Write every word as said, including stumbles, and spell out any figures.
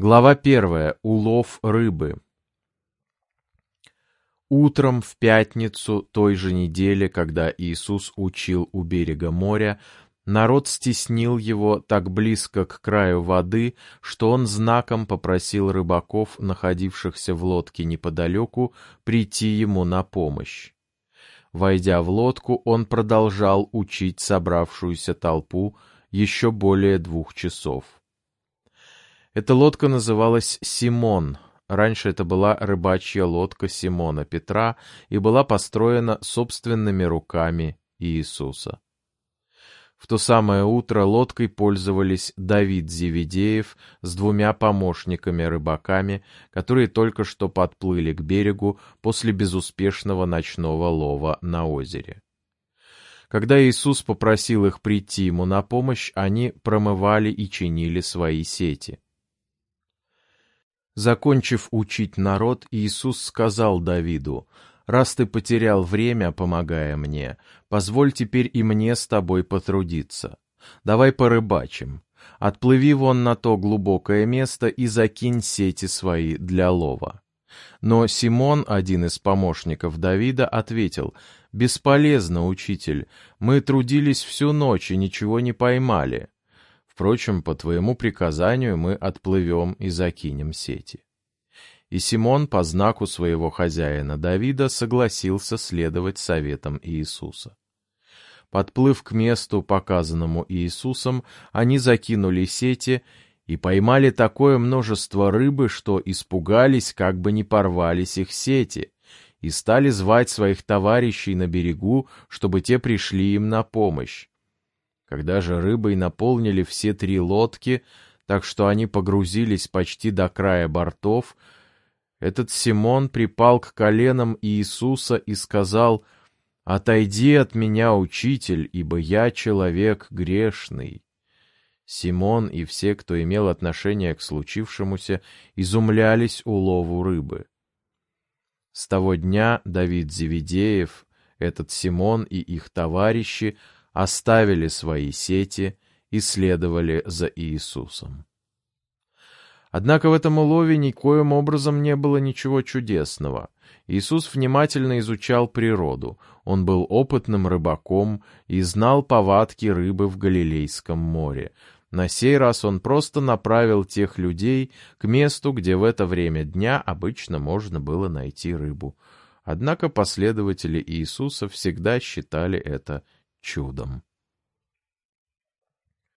Глава первая. Улов рыбы. Утром в пятницу той же недели, когда Иисус учил у берега моря, народ стеснил его так близко к краю воды, что он знаком попросил рыбаков, находившихся в лодке неподалеку, прийти ему на помощь. Войдя в лодку, он продолжал учить собравшуюся толпу еще более двух часов. Эта лодка называлась «Симон». Раньше это была рыбачья лодка Симона Петра и была построена собственными руками Иисуса. В то самое утро лодкой пользовались Давид Зеведеев с двумя помощниками-рыбаками, которые только что подплыли к берегу после безуспешного ночного лова на озере. Когда Иисус попросил их прийти ему на помощь, они промывали и чинили свои сети. Закончив учить народ, Иисус сказал Давиду: «Раз ты потерял время, помогая мне, позволь теперь и мне с тобой потрудиться. Давай порыбачим. Отплыви вон на то глубокое место и закинь сети свои для лова». Но Симон, один из помощников Давида, ответил: «Бесполезно, учитель, мы трудились всю ночь и ничего не поймали. Впрочем, по твоему приказанию мы отплывем и закинем сети». И Симон по знаку своего хозяина Давида согласился следовать советам Иисуса. Подплыв к месту, показанному Иисусом, они закинули сети и поймали такое множество рыбы, что испугались, как бы не порвались их сети, и стали звать своих товарищей на берегу, чтобы те пришли им на помощь. Когда же рыбой наполнили все три лодки, так что они погрузились почти до края бортов, этот Симон припал к коленам Иисуса и сказал: «Отойди от меня, учитель, ибо я человек грешный». Симон и все, кто имел отношение к случившемуся, изумлялись улову рыбы. С того дня Давид Зеведеев, этот Симон и их товарищи оставили свои сети и следовали за Иисусом. Однако в этом улове никоим образом не было ничего чудесного. Иисус внимательно изучал природу, он был опытным рыбаком и знал повадки рыбы в Галилейском море. На сей раз он просто направил тех людей к месту, где в это время дня обычно можно было найти рыбу. Однако последователи Иисуса всегда считали это чудом.